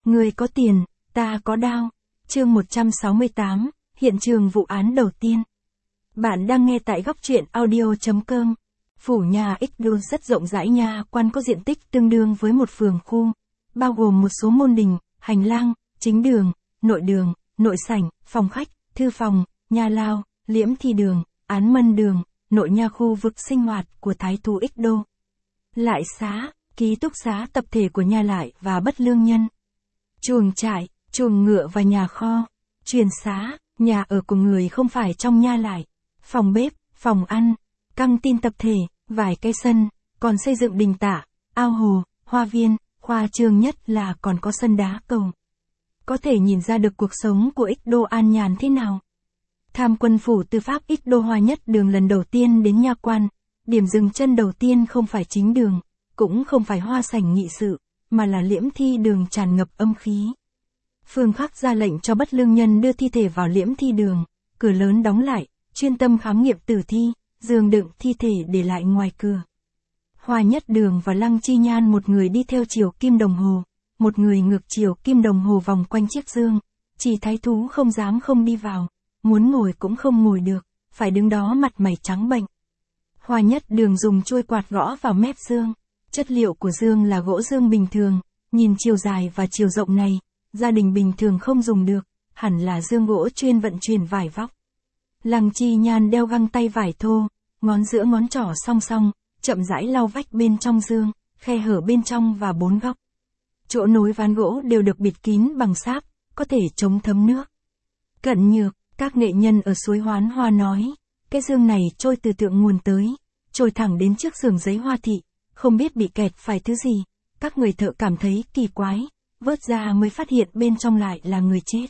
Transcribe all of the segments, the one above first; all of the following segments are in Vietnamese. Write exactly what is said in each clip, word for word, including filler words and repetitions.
Người có tiền, ta có đao. Chương một trăm sáu mươi tám, hiện trường vụ án đầu tiên. Bạn đang nghe tại góc truyện audio chấm com. Phủ nhà Ích-Đô rất rộng rãi, nhà quan có diện tích tương đương với một phường khu, bao gồm một số môn đình, hành lang, chính đường, nội đường, nội sảnh, phòng khách, thư phòng, nhà lao, liễm thi đường, án mân đường, nội nha, khu vực sinh hoạt của thái thú Ích-Đô. Lại xá, ký túc xá tập thể của nhà lại và bất lương nhân. Chuồng trại, chuồng ngựa và nhà kho. Truyền xá, nhà ở của người không phải trong nha lại. Phòng bếp, phòng ăn, căng tin tập thể, vài cây sân, còn xây dựng đình tạ, ao hồ, hoa viên, khoa trương nhất là còn có sân đá cầu. Có thể nhìn ra được cuộc sống của Ích-Đô an nhàn thế nào. Tham quân phủ tư pháp Ích-Đô Hoa Nhất Đường lần đầu tiên đến nha quan, điểm dừng chân đầu tiên không phải chính đường, cũng không phải hoa sảnh nghị sự, mà là liễm thi đường tràn ngập âm khí. Phương Khắc ra lệnh cho bất lương nhân đưa thi thể vào liễm thi đường, cửa lớn đóng lại, chuyên tâm khám nghiệm tử thi, giường đựng thi thể để lại ngoài cửa. Hoa Nhất Đường và Lăng Chi Nhan, một người đi theo chiều kim đồng hồ, một người ngược chiều kim đồng hồ vòng quanh chiếc giường. Chỉ thái thú không dám không đi vào, muốn ngồi cũng không ngồi được, phải đứng đó mặt mày trắng bệch. Hoa Nhất Đường dùng chuôi quạt gõ vào mép giường. Chất liệu của giường là gỗ giường bình thường, nhìn chiều dài và chiều rộng này, gia đình bình thường không dùng được, hẳn là giường gỗ chuyên vận chuyển vải vóc. Lăng Chi Nhan đeo găng tay vải thô, ngón giữa ngón trỏ song song, chậm rãi lau vách bên trong giường, khe hở bên trong và bốn góc. Chỗ nối ván gỗ đều được bịt kín bằng sáp, có thể chống thấm nước. Cận Nhược, các nghệ nhân ở suối Hoán Hoa nói, cái giường này trôi từ thượng nguồn tới, trôi thẳng đến trước giường giấy Hoa thị, không biết bị kẹt phải thứ gì. Các người thợ cảm thấy kỳ quái, vớt ra mới phát hiện bên trong lại là người chết.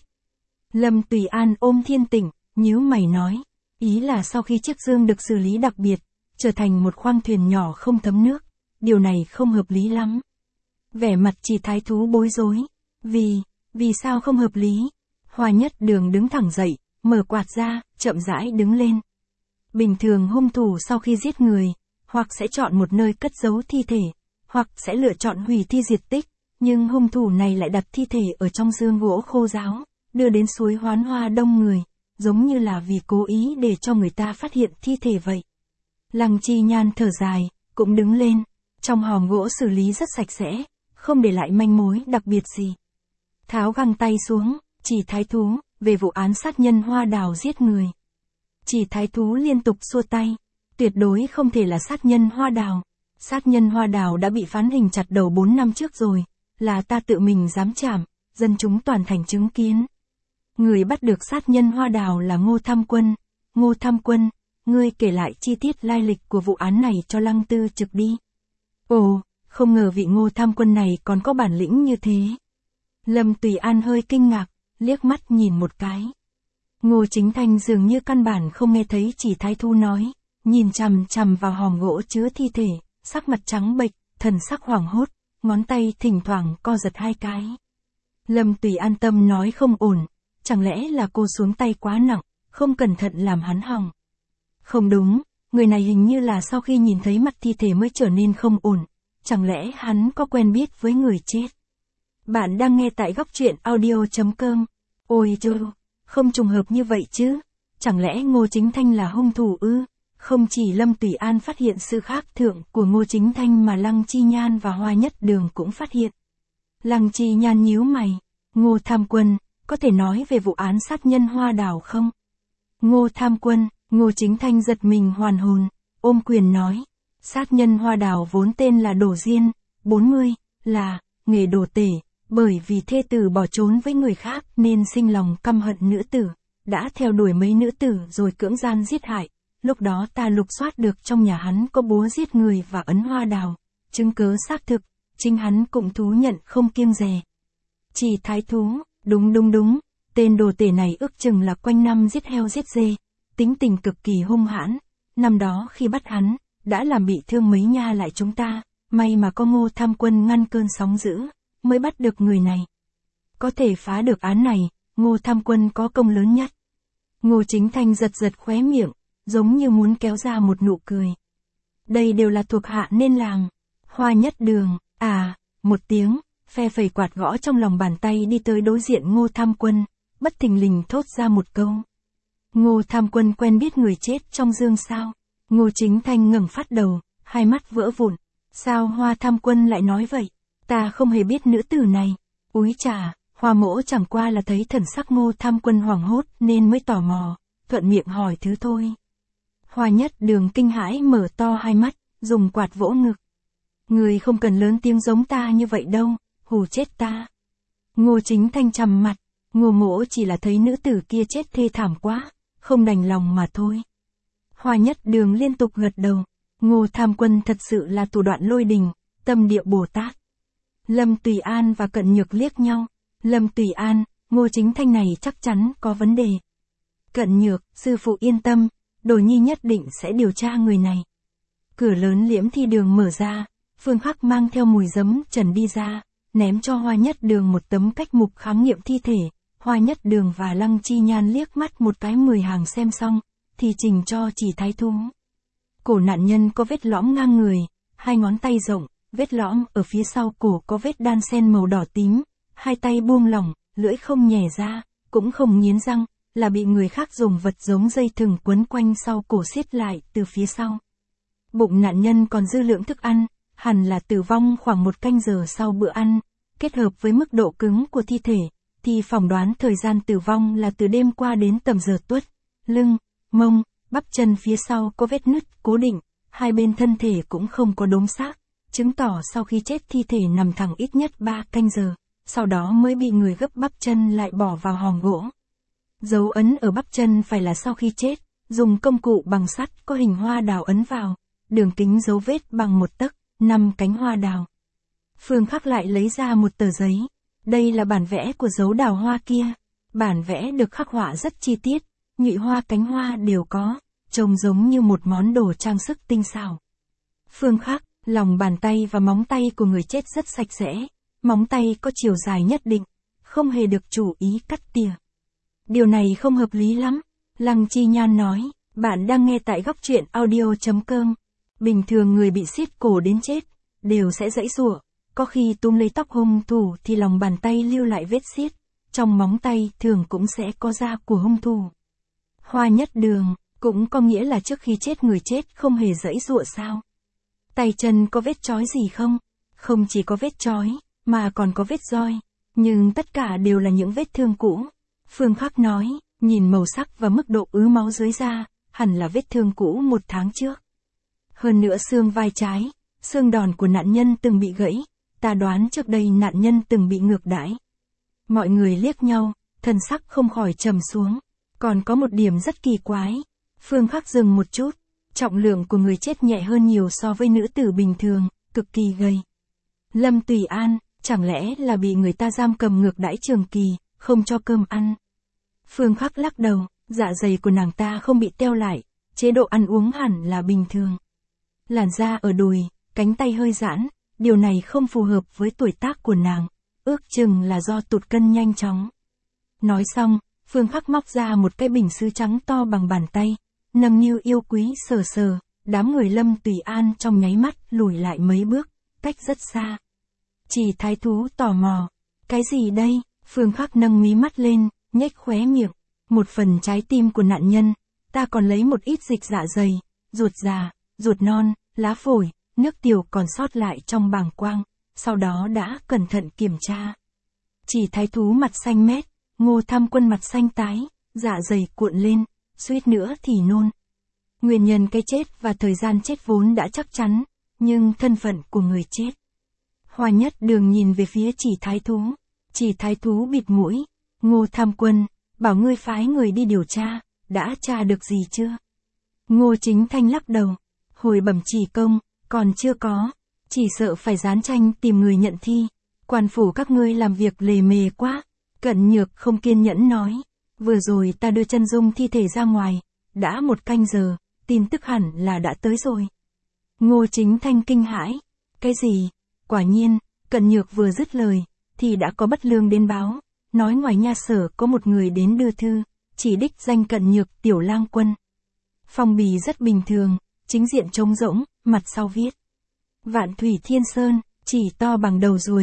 Lâm Tùy An ôm Thiên Tĩnh, nhíu mày nói, ý là sau khi chiếc giường được xử lý đặc biệt, trở thành một khoang thuyền nhỏ không thấm nước, điều này không hợp lý lắm. Vẻ mặt Chỉ thái thú bối rối, vì, vì sao không hợp lý? Hoa Nhất Đường đứng thẳng dậy, mở quạt ra, chậm rãi đứng lên. Bình thường hung thủ sau khi giết người, hoặc sẽ chọn một nơi cất giấu thi thể, hoặc sẽ lựa chọn hủy thi diệt tích, nhưng hung thủ này lại đặt thi thể ở trong giường gỗ khô ráo, đưa đến suối Hoán Hoa đông người, giống như là vì cố ý để cho người ta phát hiện thi thể vậy. Lăng Chi Nhan thở dài, cũng đứng lên, trong hòm gỗ xử lý rất sạch sẽ, không để lại manh mối đặc biệt gì. Tháo găng tay xuống, Chỉ thái thú, về vụ án sát nhân Hoa Đào giết người. Chỉ thái thú liên tục xua tay, tuyệt đối không thể là sát nhân Hoa Đào. Sát nhân Hoa Đào đã bị phán hình chặt đầu bốn năm trước rồi, là ta tự mình dám chạm, dân chúng toàn thành chứng kiến. Người bắt được sát nhân Hoa Đào là Ngô Tham Quân. Ngô Tham Quân, ngươi kể lại chi tiết lai lịch của vụ án này cho Lăng Tư Trực đi. Ồ, không ngờ vị Ngô Tham Quân này còn có bản lĩnh như thế. Lâm Tùy An hơi kinh ngạc, liếc mắt nhìn một cái. Ngô Chính Thanh dường như căn bản không nghe thấy Chỉ thái thú nói, nhìn chằm chằm vào hòm gỗ chứa thi thể, sắc mặt trắng bệch, thần sắc hoảng hốt, ngón tay thỉnh thoảng co giật hai cái. Lâm Tùy An tâm nói không ổn, chẳng lẽ là cô xuống tay quá nặng, không cẩn thận làm hắn hỏng. Không đúng, người này hình như là sau khi nhìn thấy mặt thi thể mới trở nên không ổn, chẳng lẽ hắn có quen biết với người chết. Bạn đang nghe tại góc truyện audio chấm com. Ôi trời, không trùng hợp như vậy chứ, chẳng lẽ Ngô Chính Thanh là hung thủ ư? Không chỉ Lâm Tùy An phát hiện sự khác thường của Ngô Chính Thanh mà Lăng Chi Nhan và Hoa Nhất Đường cũng phát hiện. Lăng Chi Nhan nhíu mày, Ngô Tham Quân, có thể nói về vụ án sát nhân Hoa Đào không? Ngô Tham Quân, Ngô Chính Thanh giật mình hoàn hồn, ôm quyền nói, sát nhân Hoa Đào vốn tên là Đổ Diên, bốn mươi, là, nghề đồ tể, bởi vì thê tử bỏ trốn với người khác nên sinh lòng căm hận nữ tử, đã theo đuổi mấy nữ tử rồi cưỡng gian giết hại. Lúc đó ta lục soát được trong nhà hắn có búa giết người và ấn Hoa Đào, chứng cớ xác thực, chính hắn cũng thú nhận không kiêng dè. Chỉ thái thú, đúng đúng đúng, tên đồ tể này ước chừng là quanh năm giết heo giết dê, tính tình cực kỳ hung hãn, năm đó khi bắt hắn, đã làm bị thương mấy nha lại chúng ta, may mà có Ngô Tham Quân ngăn cơn sóng dữ, mới bắt được người này. Có thể phá được án này, Ngô Tham Quân có công lớn nhất. Ngô Chính Thanh giật giật khóe miệng, giống như muốn kéo ra một nụ cười. Đây đều là thuộc hạ nên làm. Hoa Nhất Đường, à, một tiếng, phe phẩy quạt gõ trong lòng bàn tay đi tới đối diện Ngô Tham Quân, bất thình lình thốt ra một câu. Ngô Tham Quân quen biết người chết trong dương sao? Ngô Chính Thanh ngẩng phát đầu, hai mắt vỡ vụn. Sao Hoa Tham Quân lại nói vậy? Ta không hề biết nữ tử này. Úi chà, Hoa mỗ chẳng qua là thấy thần sắc Ngô Tham Quân hoảng hốt nên mới tò mò, thuận miệng hỏi thứ thôi. Hoa Nhất Đường kinh hãi mở to hai mắt, dùng quạt vỗ ngực. Người không cần lớn tiếng giống ta như vậy đâu, hù chết ta. Ngô Chính Thanh trầm mặt, Ngô mỗ chỉ là thấy nữ tử kia chết thê thảm quá, không đành lòng mà thôi. Hoa Nhất Đường liên tục gật đầu, Ngô Tham Quân thật sự là thủ đoạn lôi đình, tâm địa Bồ Tát. Lâm Tùy An và Cận Nhược liếc nhau, Lâm Tùy An, Ngô Chính Thanh này chắc chắn có vấn đề. Cận Nhược, sư phụ yên tâm, Đồ Nhi nhất định sẽ điều tra người này. Cửa lớn liễm thi đường mở ra, Phương Khắc mang theo mùi giấm trần đi ra, ném cho Hoa Nhất Đường một tấm cách mục khám nghiệm thi thể. Hoa Nhất Đường và Lăng Chi Nhan liếc mắt một cái mười hàng xem xong, thì trình cho Chỉ Thái Thú. Cổ nạn nhân có vết lõm ngang người, hai ngón tay rộng, vết lõm ở phía sau cổ có vết đan sen màu đỏ tím, hai tay buông lỏng, lưỡi không nhè ra, cũng không nghiến răng, là bị người khác dùng vật giống dây thừng quấn quanh sau cổ siết lại từ phía sau. Bụng nạn nhân còn dư lượng thức ăn, hẳn là tử vong khoảng một canh giờ sau bữa ăn, kết hợp với mức độ cứng của thi thể, thì phỏng đoán thời gian tử vong là từ đêm qua đến tầm giờ tuất. Lưng, mông, bắp chân phía sau có vết nứt cố định, hai bên thân thể cũng không có đốm xác, chứng tỏ sau khi chết thi thể nằm thẳng ít nhất ba canh giờ, sau đó mới bị người gấp bắp chân lại bỏ vào hòm gỗ. Dấu ấn ở bắp chân phải là sau khi chết, dùng công cụ bằng sắt có hình hoa đào ấn vào, đường kính dấu vết bằng một tấc, năm cánh hoa đào. Phương Khắc lại lấy ra một tờ giấy, đây là bản vẽ của dấu đào hoa kia, bản vẽ được khắc họa rất chi tiết, nhụy hoa cánh hoa đều có, trông giống như một món đồ trang sức tinh xảo. Phương Khắc, lòng bàn tay và móng tay của người chết rất sạch sẽ, móng tay có chiều dài nhất định, không hề được chủ ý cắt tỉa. Điều này không hợp lý lắm, Lăng Chi Nhan nói, bạn đang nghe tại góc truyện audio chấm com. Bình thường người bị siết cổ đến chết, đều sẽ giãy giụa, có khi túm lấy tóc hung thủ thì lòng bàn tay lưu lại vết siết, trong móng tay thường cũng sẽ có da của hung thủ. Hoa Nhất Đường, cũng có nghĩa là trước khi chết người chết không hề giãy giụa sao? Tay chân có vết chói gì không? Không chỉ có vết chói, mà còn có vết roi, nhưng tất cả đều là những vết thương cũ. Phương Khắc nói, nhìn màu sắc và mức độ ứ máu dưới da, hẳn là vết thương cũ một tháng trước. Hơn nữa xương vai trái, xương đòn của nạn nhân từng bị gãy, ta đoán trước đây nạn nhân từng bị ngược đãi. Mọi người liếc nhau, thần sắc không khỏi trầm xuống. Còn có một điểm rất kỳ quái. Phương Khắc dừng một chút, trọng lượng của người chết nhẹ hơn nhiều so với nữ tử bình thường, cực kỳ gầy. Lâm Tùy An, chẳng lẽ là bị người ta giam cầm ngược đãi trường kỳ, không cho cơm ăn? Phương Khắc lắc đầu, dạ dày của nàng ta không bị teo lại, chế độ ăn uống hẳn là bình thường. Làn da ở đùi, cánh tay hơi giãn, điều này không phù hợp với tuổi tác của nàng, ước chừng là do tụt cân nhanh chóng. Nói xong, Phương Khắc móc ra một cái bình sứ trắng to bằng bàn tay, nâng niu yêu quý sờ sờ, đám người Lâm Tùy An trong nháy mắt lùi lại mấy bước, cách rất xa. Chỉ Thái Thú tò mò, cái gì đây? Phương Khắc nâng mí mắt lên, nhếch khóe miệng, một phần trái tim của nạn nhân, ta còn lấy một ít dịch dạ dày, ruột già, ruột non, lá phổi, nước tiểu còn sót lại trong bàng quang, sau đó đã cẩn thận kiểm tra. Chỉ Thái Thú mặt xanh mét, Ngô Tham Quân mặt xanh tái, dạ dày cuộn lên, suýt nữa thì nôn. Nguyên nhân cái chết và thời gian chết vốn đã chắc chắn, nhưng thân phận của người chết. Hoa Nhất Đường nhìn về phía Chỉ Thái Thú, Chỉ Thái Thú bịt mũi, Ngô Tham Quân, bảo ngươi phái người đi điều tra, đã tra được gì chưa? Ngô Chính Thanh lắc đầu, hồi bẩm Chỉ công, còn chưa có, chỉ sợ phải dán tranh tìm người nhận thi, quan phủ các ngươi làm việc lề mề quá. Cận Nhược không kiên nhẫn nói, vừa rồi ta đưa chân dung thi thể ra ngoài, đã một canh giờ, tin tức hẳn là đã tới rồi. Ngô Chính Thanh kinh hãi, cái gì? Quả nhiên, Cận Nhược vừa dứt lời, thì đã có bất lương đến báo, nói ngoài nha sở có một người đến đưa thư, chỉ đích danh Cận Nhược tiểu lang quân. Phong bì rất bình thường, chính diện trống rỗng, mặt sau viết. Vạn Thủy Thiên Sơn, chỉ to bằng đầu ruồi,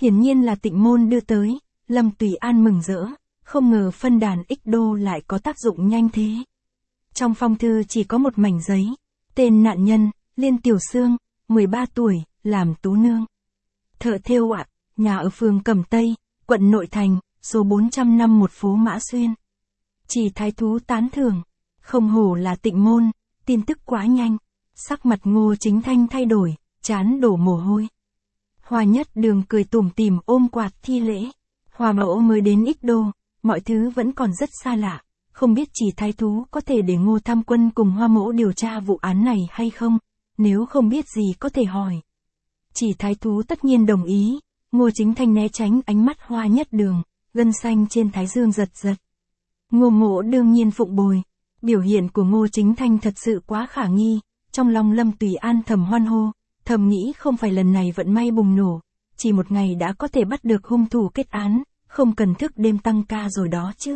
Hiển nhiên là Tịnh Môn đưa tới, Lâm Tùy An mừng rỡ, không ngờ phân đàn ích đô lại có tác dụng nhanh thế. Trong phong thư chỉ có một mảnh giấy, tên nạn nhân, Liên Tiểu Sương, mười ba tuổi, làm tú nương. Thợ thêu ạ, nhà ở phường Cẩm Tây, quận Nội Thành, số bốn trăm năm một phố Mã Xuyên. Chỉ thái thú tán thưởng, không hổ là Tịnh Môn, tin tức quá nhanh. Sắc mặt Ngô Chính Thanh thay đổi, trán đổ mồ hôi. Hoa Nhất Đường cười tủm tỉm ôm quạt thi lễ. Hoa mẫu mới đến Ích Đô, mọi thứ vẫn còn rất xa lạ, không biết Chỉ thái thú có thể để Ngô Tham Quân cùng Hoa mẫu điều tra vụ án này hay không, nếu không biết gì có thể hỏi. Chỉ thái thú tất nhiên đồng ý, Ngô Chính Thanh né tránh ánh mắt Hoa Nhất Đường, gân xanh trên thái dương giật giật. Ngô Mỗ đương nhiên phụng bồi, biểu hiện của Ngô Chính Thanh thật sự quá khả nghi, trong lòng Lâm Tùy An thầm hoan hô, thầm nghĩ không phải lần này vận may bùng nổ, chỉ một ngày đã có thể bắt được hung thủ kết án, không cần thức đêm tăng ca rồi đó chứ.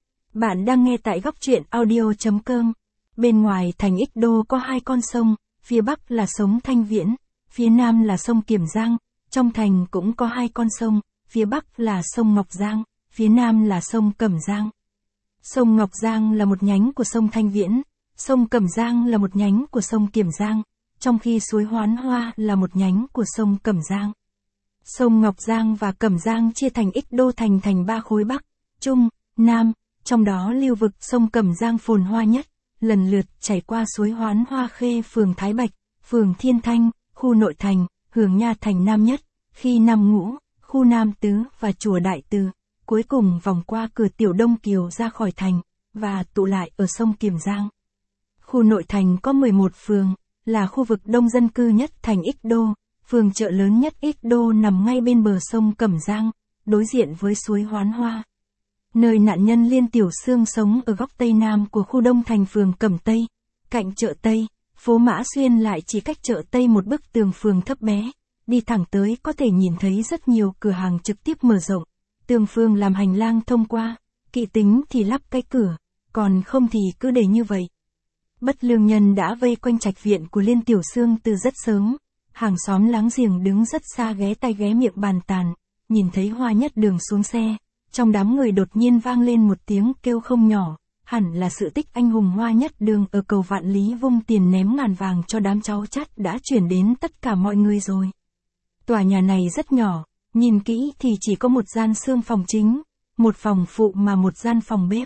Bạn đang nghe tại góc truyện audio.com. Bên ngoài thành Ích Đô có hai con sông, phía bắc là sông Thanh Viễn, phía nam là sông Kiểm Giang, trong thành cũng có hai con sông, phía bắc là sông Ngọc Giang, phía nam là sông Cẩm Giang. Sông Ngọc Giang là một nhánh của sông Thanh Viễn, sông Cẩm Giang là một nhánh của sông Kiểm Giang, trong khi suối Hoán Hoa là một nhánh của sông Cẩm Giang. Sông Ngọc Giang và Cẩm Giang chia thành Ích Đô thành thành ba khối Bắc, Trung, Nam, trong đó lưu vực sông Cẩm Giang phồn hoa nhất, lần lượt chảy qua suối Hoán Hoa Khê phường Thái Bạch, phường Thiên Thanh, khu Nội Thành, Hường Nha thành Nam Nhất, khi Nam Ngũ, khu Nam Tứ và chùa Đại Từ, cuối cùng vòng qua cửa Tiểu Đông Kiều ra khỏi thành, và tụ lại ở sông Kiểm Giang. Khu Nội Thành có mười một phường, là khu vực đông dân cư nhất thành Ích Đô, phường chợ lớn nhất Ích Đô nằm ngay bên bờ sông Cẩm Giang, đối diện với suối Hoán Hoa. Nơi nạn nhân Liên Tiểu Sương sống ở góc Tây Nam của khu Đông Thành phường Cẩm Tây, cạnh chợ Tây, phố Mã Xuyên lại chỉ cách chợ Tây một bức tường phường thấp bé, đi thẳng tới có thể nhìn thấy rất nhiều cửa hàng trực tiếp mở rộng, tường phường làm hành lang thông qua, kỵ tính thì lắp cái cửa, còn không thì cứ để như vậy. Bất lương nhân đã vây quanh trạch viện của Liên Tiểu Sương từ rất sớm, hàng xóm láng giềng đứng rất xa ghé tai ghé miệng bàn tàn, nhìn thấy Hoa Nhất Đường xuống xe, trong đám người đột nhiên vang lên một tiếng kêu không nhỏ, hẳn là sự tích anh hùng Hoa Nhất Đường ở cầu Vạn Lý vung tiền ném ngàn vàng cho đám cháu chắt đã chuyển đến tất cả mọi người rồi. Tòa nhà này rất nhỏ, nhìn kỹ thì chỉ có một gian xương phòng chính, một phòng phụ mà một gian phòng bếp.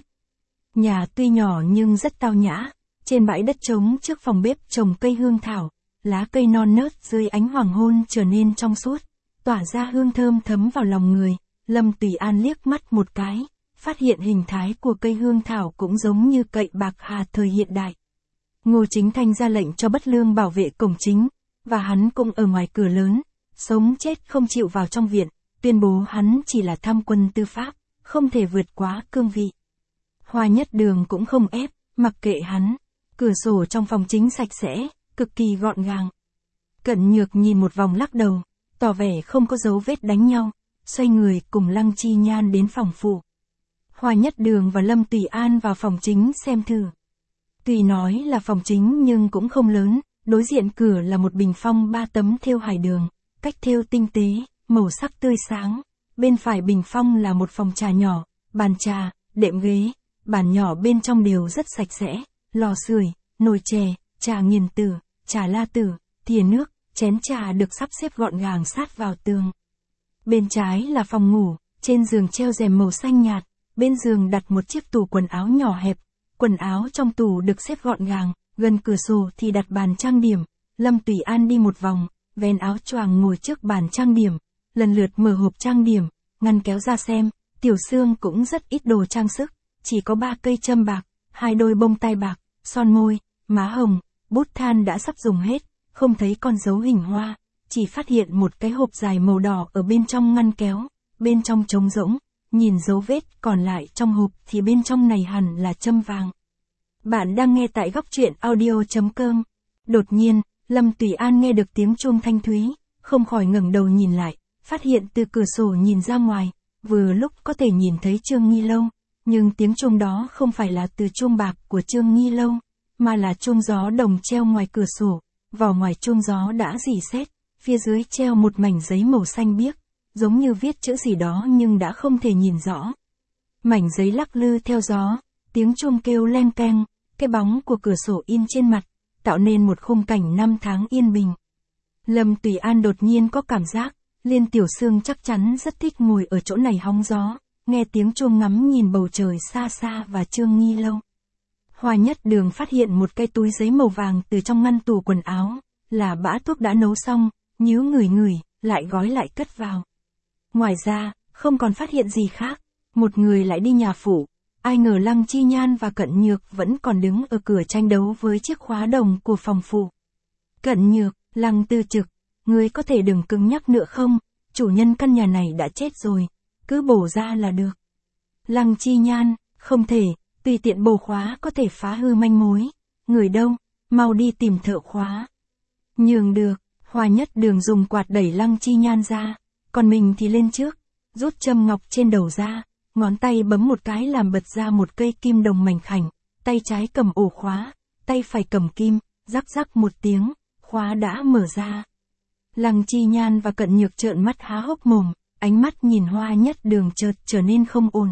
Nhà tuy nhỏ nhưng rất tao nhã, trên bãi đất trống trước phòng bếp trồng cây hương thảo, lá cây non nớt dưới ánh hoàng hôn trở nên trong suốt, tỏa ra hương thơm thấm vào lòng người. Lâm Tùy An liếc mắt một cái, phát hiện hình thái của cây hương thảo cũng giống như cậy bạc hà thời hiện đại. Ngô Chính Thanh ra lệnh cho Bất Lương bảo vệ cổng chính, và hắn cũng ở ngoài cửa lớn, sống chết không chịu vào trong viện, tuyên bố hắn chỉ là tham quân tư pháp, không thể vượt quá cương vị. Hoa Nhất Đường cũng không ép, mặc kệ hắn, cửa sổ trong phòng chính sạch sẽ, cực kỳ gọn gàng. Cận Nhược nhìn một vòng lắc đầu, tỏ vẻ không có dấu vết đánh nhau, xoay người cùng Lăng Chi Nhan đến phòng phụ. Hoa Nhất Đường và Lâm Tùy An vào phòng chính xem thử. Tuy nói là phòng chính nhưng cũng không lớn, đối diện cửa là một bình phong ba tấm thêu hải đường, cách thêu tinh tế, màu sắc tươi sáng. Bên phải bình phong là một phòng trà nhỏ, bàn trà, đệm ghế, bàn nhỏ bên trong đều rất sạch sẽ, lò sưởi, nồi chè, trà nghiền tử, trà la tử, thìa nước, chén trà được sắp xếp gọn gàng sát vào tường. Bên trái là phòng ngủ, trên giường treo rèm màu xanh nhạt, bên giường đặt một chiếc tủ quần áo nhỏ hẹp, quần áo trong tủ được xếp gọn gàng, gần cửa sổ thì đặt bàn trang điểm. Lâm Tùy An đi một vòng, vén áo choàng ngồi trước bàn trang điểm, lần lượt mở hộp trang điểm, ngăn kéo ra xem, Tiểu Sương cũng rất ít đồ trang sức, chỉ có ba cây châm bạc, hai đôi bông tai bạc, son môi, má hồng, bút than đã sắp dùng hết, không thấy con dấu hình hoa, chỉ phát hiện một cái hộp dài màu đỏ ở bên trong ngăn kéo, bên trong trống rỗng, nhìn dấu vết còn lại trong hộp thì bên trong này hẳn là châm vàng. Bạn đang nghe tại góc truyện audio.com. Đột nhiên, Lâm Tùy An nghe được tiếng chuông thanh thúy, không khỏi ngẩng đầu nhìn lại, phát hiện từ cửa sổ nhìn ra ngoài, vừa lúc có thể nhìn thấy Trương Nghi Lâu, nhưng tiếng chuông đó không phải là từ chuông bạc của Trương Nghi Lâu, mà là chuông gió đồng treo ngoài cửa sổ, vỏ ngoài chuông gió đã rỉ sét, phía dưới treo một mảnh giấy màu xanh biếc, giống như viết chữ gì đó nhưng đã không thể nhìn rõ. Mảnh giấy lắc lư theo gió, tiếng chuông kêu len keng, cái bóng của cửa sổ in trên mặt, tạo nên một khung cảnh năm tháng yên bình. Lâm Tùy An đột nhiên có cảm giác, Liên Tiểu Sương chắc chắn rất thích ngồi ở chỗ này hóng gió, nghe tiếng chuông ngắm nhìn bầu trời xa xa và Trương Nghi Lâu. Hoa Nhất Đường phát hiện một cái túi giấy màu vàng từ trong ngăn tủ quần áo, là bã thuốc đã nấu xong, nhíu ngửi ngửi, lại gói lại cất vào. Ngoài ra, không còn phát hiện gì khác, một người lại đi nhà phủ, ai ngờ Lăng Chi Nhan và Cận Nhược vẫn còn đứng ở cửa tranh đấu với chiếc khóa đồng của phòng phủ. Cận Nhược, Lăng Tư Trực, ngươi có thể đừng cứng nhắc nữa không, chủ nhân căn nhà này đã chết rồi, cứ bổ ra là được. Lăng Chi Nhan, không thể, tùy tiện bổ khóa có thể phá hư manh mối, người đâu, mau đi tìm thợ khóa. Nhường được, Hoa Nhất Đường dùng quạt đẩy Lăng Chi Nhan ra, còn mình thì lên trước, rút châm ngọc trên đầu ra, ngón tay bấm một cái làm bật ra một cây kim đồng mảnh khảnh, tay trái cầm ổ khóa, tay phải cầm kim, rắc rắc một tiếng, khóa đã mở ra. Lăng Chi Nhan và Cận Nhược trợn mắt há hốc mồm, ánh mắt nhìn Hoa Nhất Đường chợt trở nên không ổn.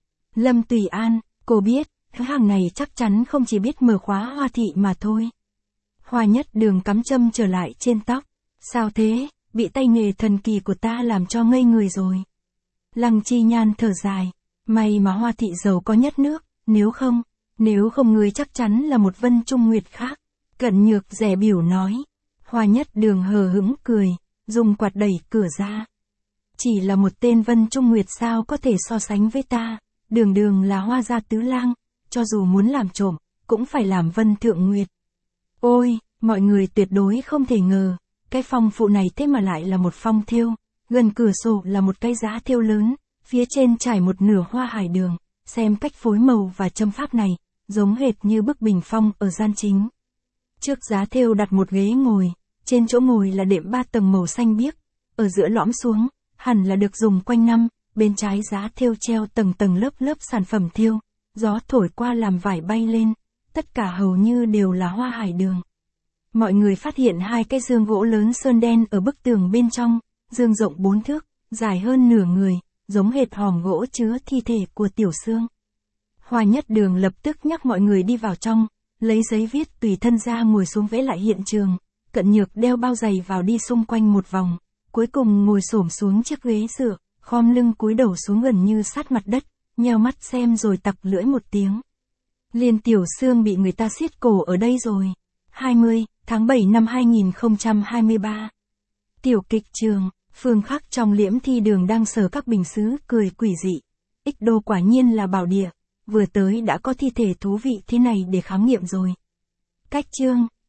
Lâm Tùy An, cô biết, thứ hàng này chắc chắn không chỉ biết mở khóa Hoa thị mà thôi. Hoa Nhất Đường cắm châm trở lại trên tóc. Sao thế, bị tay nghề thần kỳ của ta làm cho ngây người rồi. Lăng Chi Nhan thở dài, may mà Hoa thị giàu có nhất nước, nếu không, nếu không người chắc chắn là một Vân Trung Nguyệt khác. Cận Nhược dè biểu nói. Hoa Nhất Đường hờ hững cười, dùng quạt đẩy cửa ra. Chỉ là một tên Vân Trung Nguyệt sao có thể so sánh với ta, đường đường là Hoa gia tứ lang, cho dù muốn làm trộm, cũng phải làm Vân Thượng Nguyệt. Ôi, mọi người tuyệt đối không thể ngờ, cái phong phụ này thế mà lại là một phong thêu, gần cửa sổ là một cái giá thêu lớn, phía trên trải một nửa hoa hải đường, xem cách phối màu và châm pháp này, giống hệt như bức bình phong ở gian chính. Trước giá thêu đặt một ghế ngồi, trên chỗ ngồi là đệm ba tầng màu xanh biếc, ở giữa lõm xuống, hẳn là được dùng quanh năm, bên trái giá thêu treo tầng tầng lớp lớp sản phẩm thêu, gió thổi qua làm vải bay lên, tất cả hầu như đều là hoa hải đường. Mọi người phát hiện hai cái giường gỗ lớn sơn đen ở bức tường bên trong, giường rộng bốn thước, dài hơn nửa người, giống hệt hòm gỗ chứa thi thể của Tiểu Sương. Hoa Nhất Đường lập tức nhắc mọi người đi vào trong, lấy giấy viết tùy thân ra ngồi xuống vẽ lại hiện trường. Cận Nhược đeo bao giày vào đi xung quanh một vòng, cuối cùng ngồi xổm xuống chiếc ghế dựa, khom lưng cúi đầu xuống gần như sát mặt đất, nheo mắt xem rồi tặc lưỡi một tiếng. Liên Tiểu Sương bị người ta siết cổ ở đây rồi. hai mươi tháng bảy năm hai nghìn không trăm hai mươi ba. Tiểu kịch trường, Phương Khắc trong Liễm Thi Đường đang sờ các bình sứ cười quỷ dị. Ích Đô quả nhiên là bảo địa, vừa tới đã có thi thể thú vị thế này để khám nghiệm rồi. Cách chương